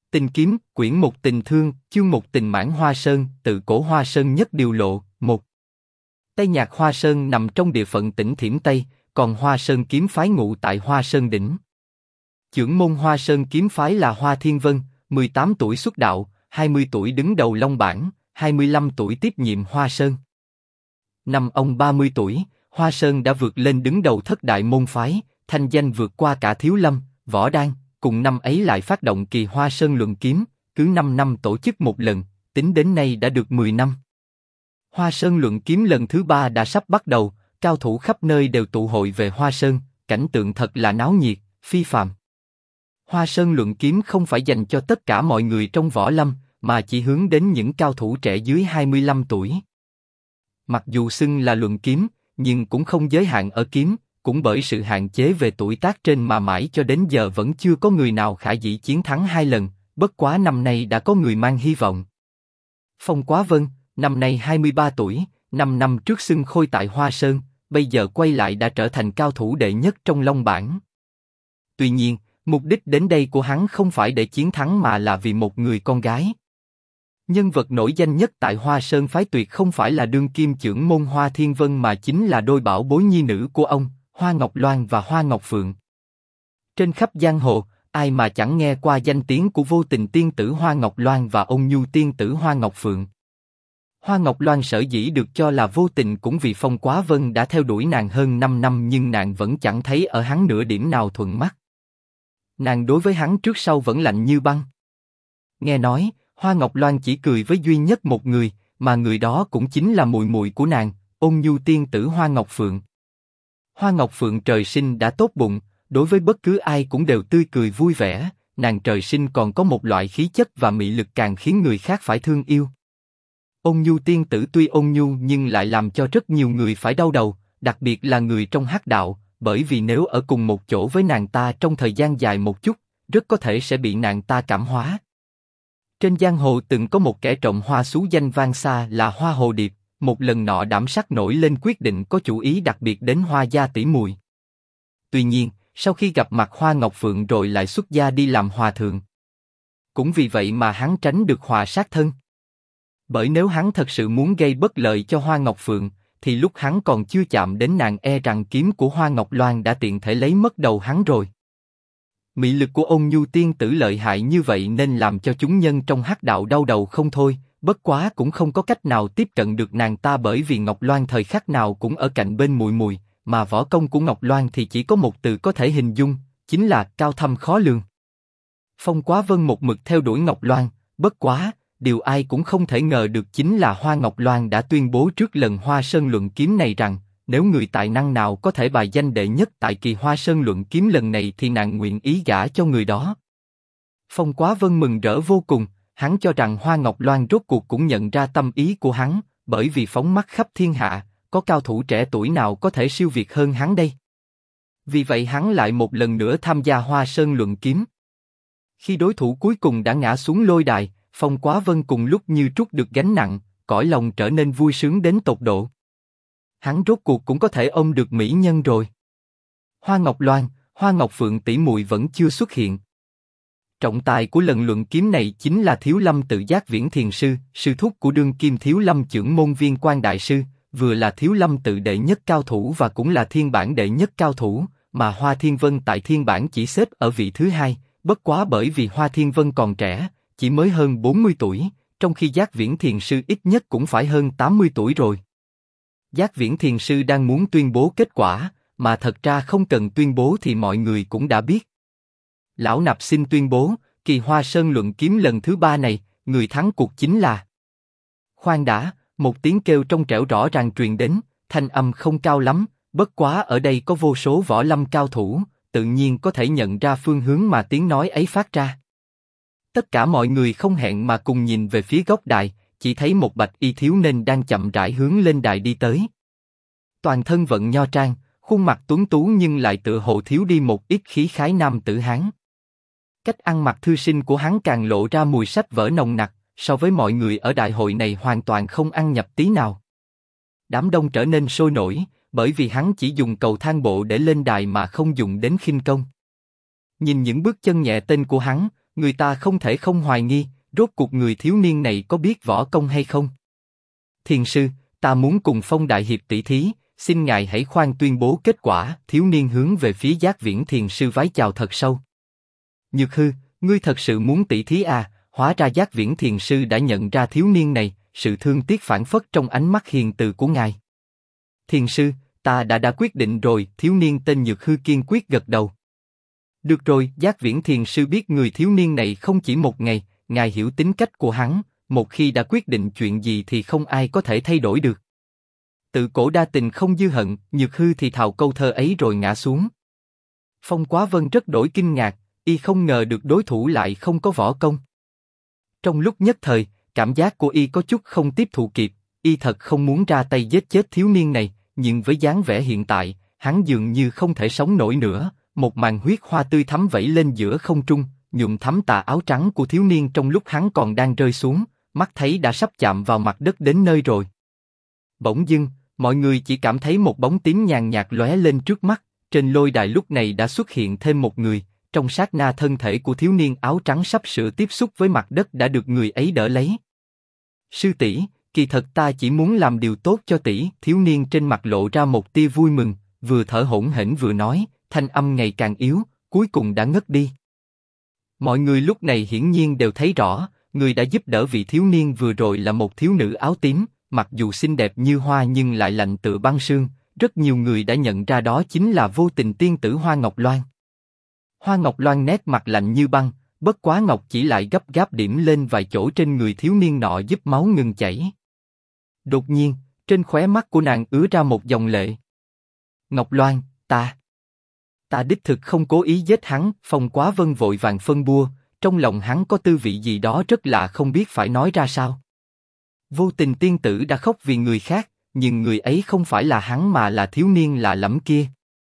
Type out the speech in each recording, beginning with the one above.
Tình kiếm, quyển 1 tình thương, chương 1 tình mãn Hoa Sơn, tự cổ Hoa Sơn nhất điều lộ, 1. Tây Nhạc Hoa Sơn nằm trong địa phận tỉnh Thiểm Tây, còn Hoa Sơn kiếm phái ngụ tại Hoa Sơn đỉnh. Chưởng môn Hoa Sơn kiếm phái là Hoa Thiên Vân, 18 tuổi xuất đạo, 20 tuổi đứng đầu Long Bảng, 25 tuổi tiếp nhiệm Hoa Sơn. Năm ông 30 tuổi, Hoa Sơn đã vượt lên đứng đầu thất đại môn phái, thanh danh vượt qua cả Thiếu Lâm, Võ Đan. Cùng năm ấy lại phát động kỳ Hoa Sơn luận kiếm, cứ 5 năm tổ chức một lần, tính đến nay đã được 10 năm. Hoa Sơn luận kiếm lần thứ 3 đã sắp bắt đầu, cao thủ khắp nơi đều tụ hội về Hoa Sơn, cảnh tượng thật là náo nhiệt, phi phàm. Hoa Sơn luận kiếm không phải dành cho tất cả mọi người trong võ lâm, mà chỉ hướng đến những cao thủ trẻ dưới 25 tuổi. Mặc dù xưng là luận kiếm, nhưng cũng không giới hạn ở kiếm. Cũng bởi sự hạn chế về tuổi tác trên mà mãi cho đến giờ vẫn chưa có người nào khả dĩ chiến thắng 2 lần, bất quá năm nay đã có người mang hy vọng. Phong Quá Vân, năm nay 23 tuổi, 5 năm trước xưng khôi tại Hoa Sơn, bây giờ quay lại đã trở thành cao thủ đệ nhất trong Long Bảng. Tuy nhiên, mục đích đến đây của hắn không phải để chiến thắng mà là vì một người con gái. Nhân vật nổi danh nhất tại Hoa Sơn phái tuyệt không phải là đương kim chưởng môn Hoa Thiên Vân mà chính là đôi bảo bối nhi nữ của ông, Hoa Ngọc Loan và Hoa Ngọc Phượng. Trên khắp giang hồ, ai mà chẳng nghe qua danh tiếng của vô tình tiên tử Hoa Ngọc Loan và ôn nhu tiên tử Hoa Ngọc Phượng. Hoa Ngọc Loan sở dĩ được cho là vô tình cũng vì Phong Quá Vân đã theo đuổi nàng hơn 5 năm nhưng nàng vẫn chẳng thấy ở hắn nửa điểm nào thuận mắt. Nàng đối với hắn trước sau vẫn lạnh như băng. Nghe nói, Hoa Ngọc Loan chỉ cười với duy nhất một người, mà người đó cũng chính là muội muội của nàng, ôn nhu tiên tử Hoa Ngọc Phượng. Hoa Ngọc Phượng trời sinh đã tốt bụng, đối với bất cứ ai cũng đều tươi cười vui vẻ, nàng trời sinh còn có một loại khí chất và mị lực càng khiến người khác phải thương yêu. Ôn nhu tiên tử tuy ôn nhu nhưng lại làm cho rất nhiều người phải đau đầu, đặc biệt là người trong hắc đạo, bởi vì nếu ở cùng một chỗ với nàng ta trong thời gian dài một chút, rất có thể sẽ bị nàng ta cảm hóa. Trên giang hồ từng có một kẻ trộm hoa xú danh vang xa là Hoa Hồ Điệp. Một lần nọ đảm sắc nổi lên quyết định có chủ ý đặc biệt đến Hoa gia tỷ muội. Tuy nhiên, sau khi gặp mặt Hoa Ngọc Phượng rồi lại xuất gia đi làm hòa thượng. Cũng vì vậy mà hắn tránh được họa sát thân. Bởi nếu hắn thật sự muốn gây bất lợi cho Hoa Ngọc Phượng, thì lúc hắn còn chưa chạm đến nàng e rằng kiếm của Hoa Ngọc Loan đã tiện thể lấy mất đầu hắn rồi. Mị lực của ôn nhu tiên tử lợi hại như vậy nên làm cho chúng nhân trong hắc đạo đau đầu không thôi. Bất quá cũng không có cách nào tiếp cận được nàng ta bởi vì Ngọc Loan thời khắc nào cũng ở cạnh bên muội muội, mà võ công của Ngọc Loan thì chỉ có một từ có thể hình dung, chính là cao thâm khó lường. Phong Quá Vân một mực theo đuổi Ngọc Loan, bất quá, điều ai cũng không thể ngờ được chính là Hoa Ngọc Loan đã tuyên bố trước lần Hoa Sơn luận kiếm này rằng, nếu người tài năng nào có thể bài danh đệ nhất tại kỳ Hoa Sơn luận kiếm lần này thì nàng nguyện ý gả cho người đó. Phong Quá Vân mừng rỡ vô cùng. Hắn cho rằng Hoa Ngọc Loan rốt cuộc cũng nhận ra tâm ý của hắn, bởi vì phóng mắt khắp thiên hạ, có cao thủ trẻ tuổi nào có thể siêu việt hơn hắn đây. Vì vậy hắn lại một lần nữa tham gia Hoa Sơn luận kiếm. Khi đối thủ cuối cùng đã ngã xuống lôi đài, Phong Quá Vân cùng lúc như trút được gánh nặng, cõi lòng trở nên vui sướng đến tột độ. Hắn rốt cuộc cũng có thể ôm được mỹ nhân rồi. Hoa Ngọc Loan, Hoa Ngọc Phượng tỷ muội vẫn chưa xuất hiện. Trọng tài của lần luận kiếm này chính là Thiếu Lâm Tự Giác Viễn Thiền Sư, sư thúc của đương kim Thiếu Lâm chưởng môn Viên Quang Đại Sư, vừa là Thiếu Lâm Tự đệ nhất cao thủ và cũng là Thiên Bản đệ nhất cao thủ, mà Hoa Thiên Vân tại Thiên Bản chỉ xếp ở vị thứ 2, bất quá bởi vì Hoa Thiên Vân còn trẻ, chỉ mới hơn 40 tuổi, trong khi Giác Viễn Thiền Sư ít nhất cũng phải hơn 80 tuổi rồi. Giác Viễn Thiền Sư đang muốn tuyên bố kết quả, mà thật ra không cần tuyên bố thì mọi người cũng đã biết. Lão Nạp xin tuyên bố, kỳ Hoa Sơn luận kiếm lần thứ 3 này, người thắng cuộc chính là... Khoan đã, một tiếng kêu trong trẻo rõ ràng truyền đến, thanh âm không cao lắm, bất quá ở đây có vô số võ lâm cao thủ, tự nhiên có thể nhận ra phương hướng mà tiếng nói ấy phát ra. Tất cả mọi người không hẹn mà cùng nhìn về phía góc đài, chỉ thấy một bạch y thiếu niên đang chậm rãi hướng lên đài đi tới. Toàn thân vận nho trang, khuôn mặt tuấn tú nhưng lại tựa hồ thiếu đi một ít khí khái nam tử Hán. Cách ăn mặc thư sinh của hắn càng lộ ra mùi sách vở nồng nặc, so với mọi người ở đại hội này hoàn toàn không ăn nhập tí nào. Đám đông trở nên sôi nổi, bởi vì hắn chỉ dùng cầu thang bộ để lên đài mà không dùng đến khinh công. Nhìn những bước chân nhẹ tên của hắn, người ta không thể không hoài nghi, rốt cuộc người thiếu niên này có biết võ công hay không. Thiền sư, ta muốn cùng Phong đại hiệp tỷ thí, xin ngài hãy khoan tuyên bố kết quả. Thiếu niên hướng về phía Giác Viễn thiền sư vái chào thật sâu. Nhược Hư, ngươi thật sự muốn tỷ thí à? Hóa ra Giác Viễn thiền sư đã nhận ra thiếu niên này, sự thương tiếc phản phất trong ánh mắt hiền từ của ngài. Thiền sư, ta đã quyết định rồi. Thiếu niên tên Nhược Hư kiên quyết gật đầu. Được rồi, Giác Viễn thiền sư biết người thiếu niên này không chỉ một ngày, ngài hiểu tính cách của hắn, một khi đã quyết định chuyện gì thì không ai có thể thay đổi được. Tự cổ đa tình không dư hận, Nhược Hư thì thào câu thơ ấy rồi ngã xuống. Phong Quá Vân rất đổi kinh ngạc, y không ngờ được đối thủ lại không có võ công. Trong lúc nhất thời, cảm giác của y có chút không tiếp thụ kịp, y thật không muốn ra tay giết chết thiếu niên này, nhưng với dáng vẻ hiện tại, hắn dường như không thể sống nổi nữa. Một màn huyết hoa tươi thắm vẩy lên giữa không trung, nhuộm thắm tà áo trắng của thiếu niên trong lúc hắn còn đang rơi xuống, mắt thấy đã sắp chạm vào mặt đất đến nơi rồi. Bỗng dưng, mọi người chỉ cảm thấy một bóng tím nhàn nhạt lóe lên trước mắt. Trên lôi đài lúc này đã xuất hiện thêm một người. Trong sát na thân thể của thiếu niên áo trắng sắp sửa tiếp xúc với mặt đất đã được người ấy đỡ lấy. Sư tỷ, kỳ thật ta chỉ muốn làm điều tốt cho tỷ. Thiếu niên trên mặt lộ ra một tia vui mừng, vừa thở hổn hển vừa nói, thanh âm ngày càng yếu, cuối cùng đã ngất đi. Mọi người lúc này hiển nhiên đều thấy rõ, người đã giúp đỡ vị thiếu niên vừa rồi là một thiếu nữ áo tím, mặc dù xinh đẹp như hoa nhưng lại lạnh tựa băng sương. Rất nhiều người đã nhận ra đó chính là vô tình tiên tử Hoa Ngọc Loan. Hoa Ngọc Loan nét mặt lạnh như băng, bất quá ngọc chỉ lại gấp gáp điểm lên vài chỗ trên người thiếu niên nọ giúp máu ngừng chảy. Đột nhiên, trên khóe mắt của nàng ứa ra một dòng lệ. Ngọc Loan, ta đích thực không cố ý giết hắn. Phong Quá Vân vội vàng phân bua, trong lòng hắn có tư vị gì đó rất lạ không biết phải nói ra sao. Vô tình tiên tử đã khóc vì người khác, nhưng người ấy không phải là hắn mà là thiếu niên lạ lẫm kia.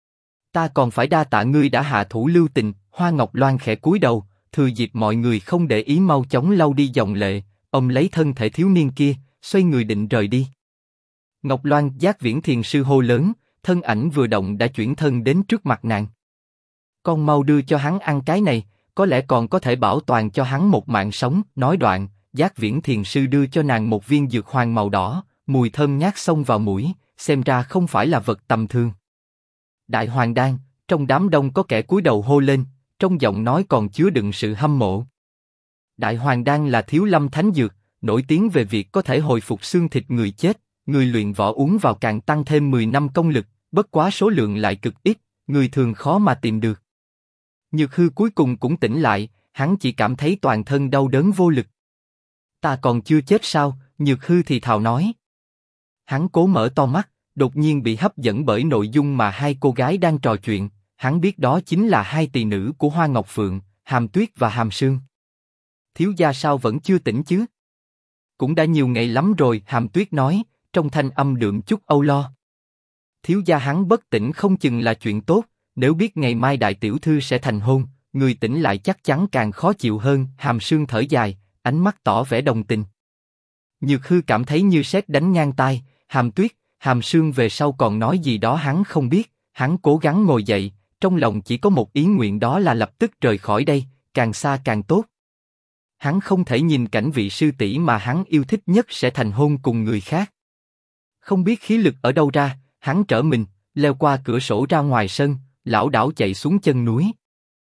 Ta còn phải đa tạ ngươi đã hạ thủ lưu tình. Hoa Ngọc Loan khẽ cúi đầu, thừa dịp mọi người không để ý mau chóng lau đi dòng lệ, ôm lấy thân thể thiếu niên kia, xoay người định rời đi. Ngọc Loan, Giác Viễn thiền sư hô lớn, thân ảnh vừa động đã chuyển thân đến trước mặt nàng. Con mau đưa cho hắn ăn cái này, có lẽ còn có thể bảo toàn cho hắn một mạng sống. Nói đoạn, Giác Viễn thiền sư đưa cho nàng một viên dược hoàng màu đỏ, mùi thơm ngát xông vào mũi, xem ra không phải là vật tầm thường. Đại Hoàng Đan, trong đám đông có kẻ cúi đầu hô lên, trong giọng nói còn chứa đựng sự hâm mộ. Đại Hoàng Đan là thiếu lâm thánh dược, nổi tiếng về việc có thể hồi phục xương thịt người chết, người luyện võ uống vào càng tăng thêm 10 năm công lực, bất quá số lượng lại cực ít, người thường khó mà tìm được. Nhược Hư cuối cùng cũng tỉnh lại, hắn chỉ cảm thấy toàn thân đau đớn vô lực. Ta còn chưa chết sao? Nhược Hư thì thào nói. Hắn cố mở to mắt, đột nhiên bị hấp dẫn bởi nội dung mà hai cô gái đang trò chuyện. Hắn biết đó chính là hai tỳ nữ của Hoa Ngọc Phượng, Hàm Tuyết và Hàm Sương. Thiếu gia sao vẫn chưa tỉnh chứ? Cũng đã nhiều ngày lắm rồi, Hàm Tuyết nói, trong thanh âm đượm chút âu lo. Thiếu gia hắn bất tỉnh không chừng là chuyện tốt, nếu biết ngày mai đại tiểu thư sẽ thành hôn, người tỉnh lại chắc chắn càng khó chịu hơn. Hàm Sương thở dài, ánh mắt tỏ vẻ đồng tình. Nhược Hư cảm thấy như sét đánh ngang tai. Hàm Tuyết, Hàm Sương về sau còn nói gì đó hắn không biết. Hắn cố gắng ngồi dậy, trong lòng chỉ có một ý nguyện, đó là lập tức rời khỏi đây, càng xa càng tốt. Hắn không thể nhìn cảnh vị sư tỷ mà hắn yêu thích nhất sẽ thành hôn cùng người khác. Không biết khí lực ở đâu ra, hắn trở mình, leo qua cửa sổ ra ngoài sân, lảo đảo chạy xuống chân núi.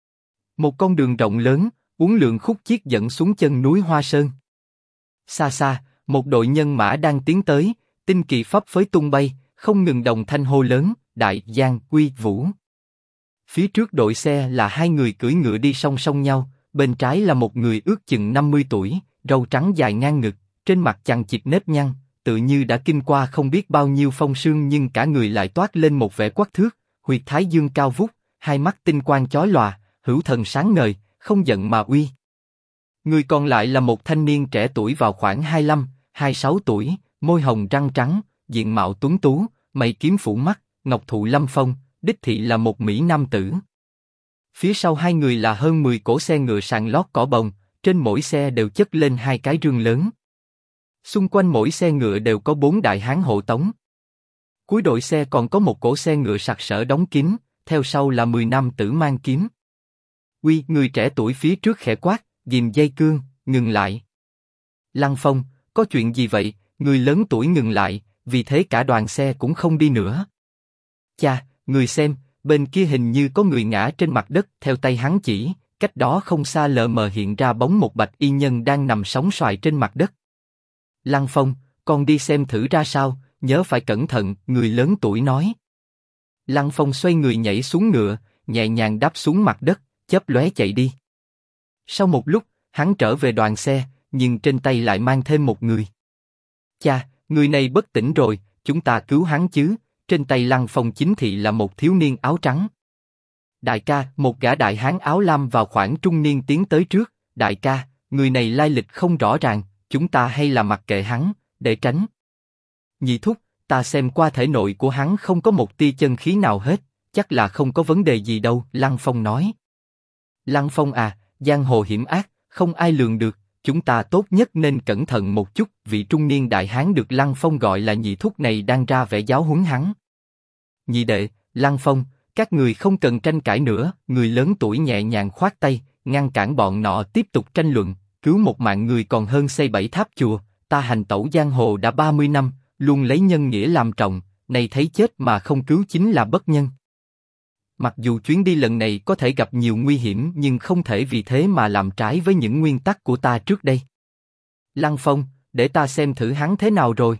Một con đường rộng lớn, uốn lượn khúc chiết dẫn xuống chân núi Hoa Sơn. Xa xa, một đội nhân mã đang tiến tới, tinh kỳ phấp phới tung bay, không ngừng đồng thanh hô lớn, Đại Giang Quy Vũ. Phía trước đội xe là hai người cưỡi ngựa đi song song nhau, bên trái là một người ước chừng 50 tuổi, râu trắng dài ngang ngực, trên mặt chằng chịt nếp nhăn, tự như đã kinh qua không biết bao nhiêu phong sương nhưng cả người lại toát lên một vẻ quắc thước, huyệt thái dương cao vút, hai mắt tinh quang chói lòa, hữu thần sáng ngời, không giận mà uy. Người còn lại là một thanh niên trẻ tuổi vào khoảng 25, 26 tuổi, môi hồng răng trắng, diện mạo tuấn tú, mày kiếm phủ mắt, ngọc thụ lâm phong, đích thị là một mỹ nam tử. Phía sau hai người là hơn 10 cỗ xe ngựa sàn lót cỏ bồng, trên mỗi xe đều chất lên hai cái rương lớn. Xung quanh mỗi xe ngựa đều có 4 đại hán hộ tống. Cuối đội xe còn có một cỗ xe ngựa sặc sỡ đóng kín, theo sau là 10 nam tử mang kiếm. Uy, người trẻ tuổi phía trước khẽ quát, ghìm dây cương, ngừng lại. Lăng Phong, có chuyện gì vậy? Người lớn tuổi ngừng lại, vì thế cả đoàn xe cũng không đi nữa. Cha, người xem, bên kia hình như có người ngã trên mặt đất. Theo tay hắn chỉ, cách đó không xa lờ mờ hiện ra bóng một bạch y nhân đang nằm sóng xoài trên mặt đất. Lăng Phong, con đi xem thử ra sao, nhớ phải cẩn thận, người lớn tuổi nói. Lăng Phong xoay người nhảy xuống ngựa, nhẹ nhàng đáp xuống mặt đất, chớp lóe chạy đi. Sau một lúc, hắn trở về đoàn xe, nhưng trên tay lại mang thêm một người. Cha, người này bất tỉnh rồi, chúng ta cứu hắn chứ? Trên tay Lăng Phong chính thị là một thiếu niên áo trắng. Đại ca, một gã đại hán áo lam vào khoảng trung niên tiến tới trước. Đại ca, người này lai lịch không rõ ràng, chúng ta hay là mặc kệ hắn, để tránh. Nhị thúc, ta xem qua thể nội của hắn không có một tia chân khí nào hết, chắc là không có vấn đề gì đâu, Lăng Phong nói. Lăng Phong à, giang hồ hiểm ác, không ai lường được, chúng ta tốt nhất nên cẩn thận một chút. Vị trung niên đại hán được Lăng Phong gọi là nhị thúc này đang ra vẻ giáo huấn hắn. Nhị đệ, Lăng Phong, các người không cần tranh cãi nữa. Người lớn tuổi nhẹ nhàng khoát tay, ngăn cản bọn nọ tiếp tục tranh luận. Cứu một mạng người còn hơn xây 7 tháp chùa. Ta hành tẩu giang hồ đã 30 năm, luôn lấy nhân nghĩa làm trọng. Này thấy chết mà không cứu chính là bất nhân. Mặc dù chuyến đi lần này có thể gặp nhiều nguy hiểm, nhưng không thể vì thế mà làm trái với những nguyên tắc của ta trước đây. Lăng Phong, để ta xem thử hắn thế nào rồi.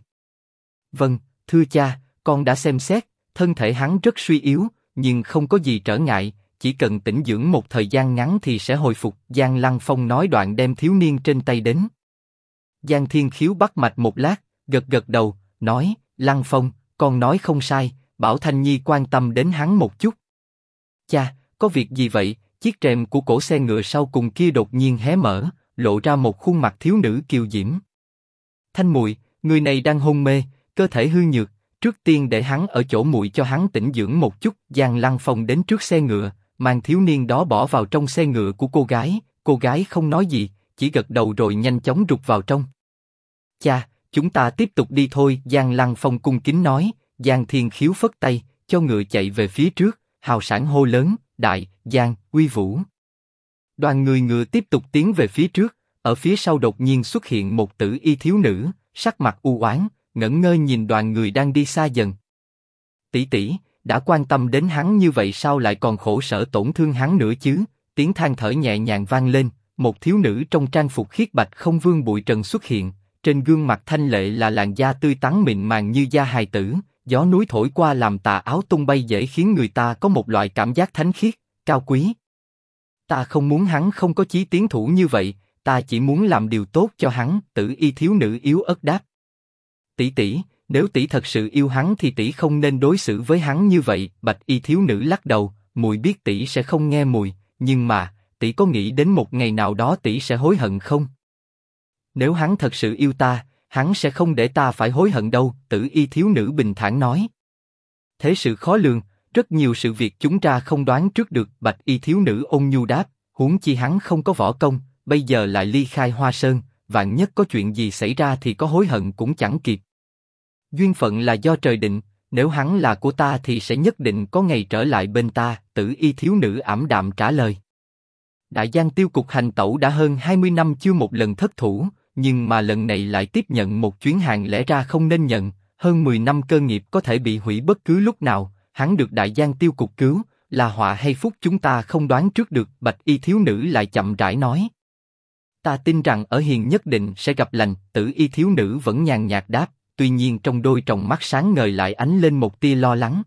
Vâng, thưa cha, con đã xem xét, thân thể hắn rất suy yếu, nhưng không có gì trở ngại, chỉ cần tĩnh dưỡng một thời gian ngắn thì sẽ hồi phục. Giang Lăng Phong nói đoạn đem thiếu niên trên tay đến. Giang Thiên Khiếu bắt mạch một lát, gật gật đầu, nói, Lăng Phong, con nói không sai, bảo Thanh Nhi quan tâm đến hắn một chút. Cha, có việc gì vậy? Chiếc rèm của cổ xe ngựa sau cùng kia đột nhiên hé mở, lộ ra một khuôn mặt thiếu nữ kiều diễm. Thanh muội, người này đang hôn mê, cơ thể hư nhược, trước tiên để hắn ở chỗ muội cho hắn tĩnh dưỡng một chút. Giang Lăng Phong đến trước xe ngựa, mang thiếu niên đó bỏ vào trong xe ngựa của cô gái không nói gì, chỉ gật đầu rồi nhanh chóng rụt vào trong. Cha, chúng ta tiếp tục đi thôi. Giang Lăng Phong cung kính nói. Giang Thiên Khiếu phất tay, cho ngựa chạy về phía trước, hào sảng hô lớn, Đại, Giang, uy vũ. Đoàn người ngựa tiếp tục tiến về phía trước, ở phía sau đột nhiên xuất hiện một tử y thiếu nữ, sắc mặt u oán, ngẩn ngơ nhìn đoàn người đang đi xa dần. Tỷ tỷ, đã quan tâm đến hắn như vậy sao lại còn khổ sở tổn thương hắn nữa chứ? Tiếng than thở nhẹ nhàng vang lên, một thiếu nữ trong trang phục khiết bạch không vương bụi trần xuất hiện, trên gương mặt thanh lệ là làn da tươi tắn mịn màng như da hài tử. Gió núi thổi qua làm tà áo tung bay dễ khiến người ta có một loại cảm giác thánh khiết, cao quý. Ta không muốn hắn không có chí tiến thủ như vậy, ta chỉ muốn làm điều tốt cho hắn. Tử y thiếu nữ yếu ớt đáp. Tỷ tỷ, nếu tỷ thật sự yêu hắn thì tỷ không nên đối xử với hắn như vậy. Bạch y thiếu nữ lắc đầu, muội biết tỷ sẽ không nghe muội, nhưng mà tỷ có nghĩ đến một ngày nào đó tỷ sẽ hối hận không? Nếu hắn thật sự yêu ta, hắn sẽ không để ta phải hối hận đâu. Tử y thiếu nữ bình thản nói. Thế sự khó lường, rất nhiều sự việc chúng ta không đoán trước được. Bạch y thiếu nữ ôn nhu đáp, huống chi hắn không có võ công, bây giờ lại ly khai Hoa Sơn, vạn nhất có chuyện gì xảy ra thì có hối hận cũng chẳng kịp. Duyên phận là do trời định, nếu hắn là của ta thì sẽ nhất định có ngày trở lại bên ta. Tử y thiếu nữ ảm đạm trả lời. Đại Giang tiêu cục hành tẩu đã hơn 20 năm chưa một lần thất thủ, nhưng mà lần này lại tiếp nhận một chuyến hàng lẽ ra không nên nhận. Hơn 10 năm cơ nghiệp có thể bị hủy bất cứ lúc nào, hắn được Đại Giang tiêu cục cứu, là họa hay phúc chúng ta không đoán trước được. Bạch y thiếu nữ lại chậm rãi nói. Ta tin rằng ở hiền nhất định sẽ gặp lành. Tử y thiếu nữ vẫn nhàn nhạt đáp, tuy nhiên trong đôi tròng mắt sáng ngời lại ánh lên một tia lo lắng.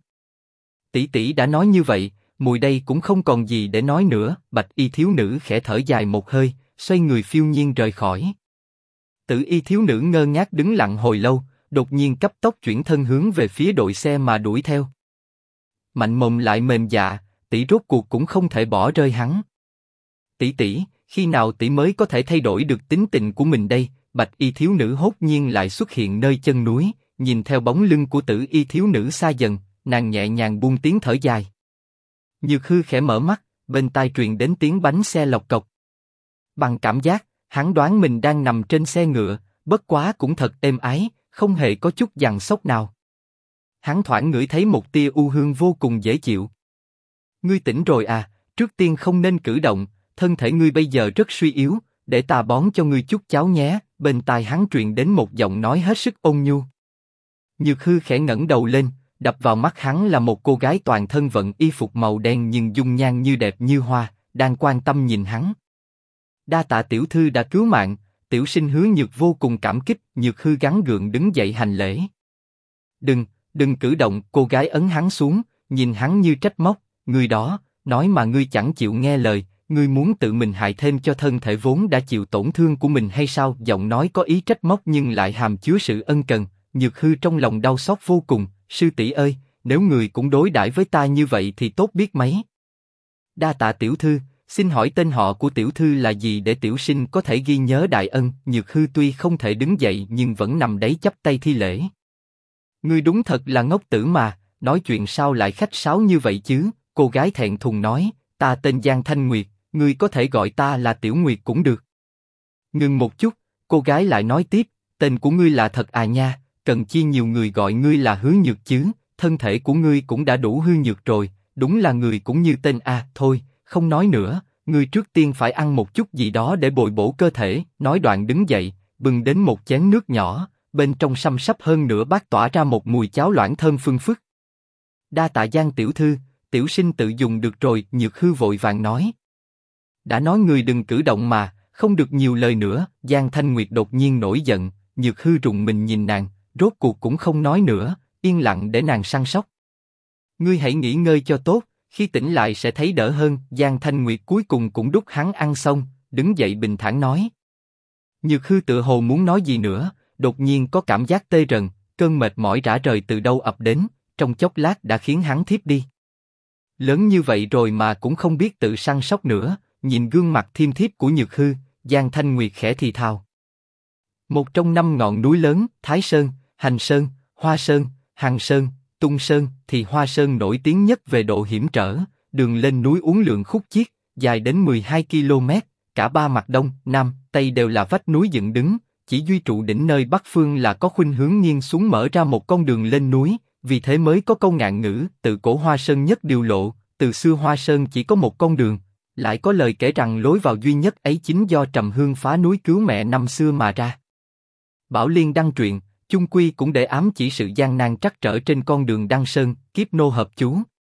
Tỷ tỷ đã nói như vậy, muội đây cũng không còn gì để nói nữa. Bạch y thiếu nữ khẽ thở dài một hơi, xoay người phiêu nhiên rời khỏi. Tử y thiếu nữ ngơ ngác đứng lặng hồi lâu, đột nhiên cấp tốc chuyển thân hướng về phía đội xe mà đuổi theo. Mạnh mồm lại mềm dạ, tỷ rốt cuộc cũng không thể bỏ rơi hắn. Tỷ tỷ, khi nào tỷ mới có thể thay đổi được tính tình của mình đây? Bạch y thiếu nữ hốt nhiên lại xuất hiện nơi chân núi, nhìn theo bóng lưng của tử y thiếu nữ xa dần, nàng nhẹ nhàng buông tiếng thở dài. Nhược Hư khẽ mở mắt, bên tai truyền đến tiếng bánh xe lộc cộc. Bằng cảm giác, hắn đoán mình đang nằm trên xe ngựa, bất quá cũng thật êm ái, không hề có chút giằng xóc nào. Hắn thoảng ngửi thấy một tia u hương vô cùng dễ chịu. Ngươi tỉnh rồi à? Trước tiên không nên cử động, thân thể ngươi bây giờ rất suy yếu, để ta bón cho ngươi chút cháo nhé. Bên tai hắn truyền đến một giọng nói hết sức ôn nhu. Nhược Hư khẽ ngẩng đầu lên, đập vào mắt hắn là một cô gái toàn thân vận y phục màu đen nhưng dung nhan như đẹp như hoa, đang quan tâm nhìn hắn. Đa tạ tiểu thư đã cứu mạng, tiểu sinh Hứa Nhược vô cùng cảm kích. Nhược Hư gắng gượng đứng dậy hành lễ. Đừng cử động. Cô gái ấn hắn xuống, nhìn hắn như trách móc. Ngươi đó, nói mà ngươi chẳng chịu nghe lời, ngươi muốn tự mình hại thêm cho thân thể vốn đã chịu tổn thương của mình hay sao? Giọng nói có ý trách móc nhưng lại hàm chứa sự ân cần. Nhược Hư trong lòng đau xót vô cùng. Sư tỷ ơi, nếu người cũng đối đãi với ta như vậy thì tốt biết mấy. Đa tạ tiểu thư, xin hỏi tên họ của tiểu thư là gì để tiểu sinh có thể ghi nhớ đại ân. Nhược Hư tuy không thể đứng dậy nhưng vẫn nằm đấy chắp tay thi lễ. Ngươi đúng thật là ngốc tử mà, nói chuyện sao lại khách sáo như vậy chứ? Cô gái thẹn thùng nói, ta tên Giang Thanh Nguyệt, ngươi có thể gọi ta là Tiểu Nguyệt cũng được. Ngừng một chút, cô gái lại nói tiếp, tên của ngươi là thật à nha, cần chi nhiều người gọi ngươi là Hứa Nhược chứ? Thân thể của ngươi cũng đã đủ hư nhược rồi, đúng là người cũng như tên a. Thôi, không nói nữa, ngươi trước tiên phải ăn một chút gì đó để bồi bổ cơ thể. Nói đoạn đứng dậy, bưng đến một chén nước nhỏ, bên trong xăm sắp hơn nửa bát tỏa ra một mùi cháo loãng thơm phưng phức. Đa tạ Giang tiểu thư, tiểu sinh tự dùng được rồi. Nhược Hư vội vàng nói. Đã nói ngươi đừng cử động mà, không được nhiều lời nữa. Giang Thanh Nguyệt đột nhiên nổi giận. Nhược Hư rùng mình nhìn nàng, rốt cuộc cũng không nói nữa, yên lặng để nàng săn sóc. Ngươi hãy nghỉ ngơi cho tốt, khi tỉnh lại sẽ thấy đỡ hơn. Giang Thanh Nguyệt cuối cùng cũng đút hắn ăn xong, đứng dậy bình thản nói. Nhược Hư tựa hồ muốn nói gì nữa, đột nhiên có cảm giác tê rần, cơn mệt mỏi rã rời từ đâu ập đến, trong chốc lát đã khiến hắn thiếp đi. Lớn như vậy rồi mà cũng không biết tự săn sóc nữa. Nhìn gương mặt thiêm thiếp của Nhược Hư, Giang Thanh Nguyệt khẽ thì thào. Một trong 5 ngọn núi lớn, Thái Sơn, Hành Sơn, Hoa Sơn, Hằng Sơn, Tung Sơn, thì Hoa Sơn nổi tiếng nhất về độ hiểm trở. Đường lên núi uốn lượn khúc chiết, dài đến 12 km, cả ba mặt đông, nam, tây đều là vách núi dựng đứng, chỉ duy trụ đỉnh nơi bắc phương là có khuynh hướng nghiêng xuống mở ra một con đường lên núi. Vì thế mới có câu ngạn ngữ, tự cổ Hoa Sơn nhất điều lộ. Từ xưa Hoa Sơn chỉ có một con đường, lại có lời kể rằng lối vào duy nhất ấy chính do Trầm Hương phá núi cứu mẹ năm xưa mà ra. Bảo Liên đăng truyện, chung quy cũng để ám chỉ sự gian nan trắc trở trên con đường đăng sơn, kiếp nô hợp chú.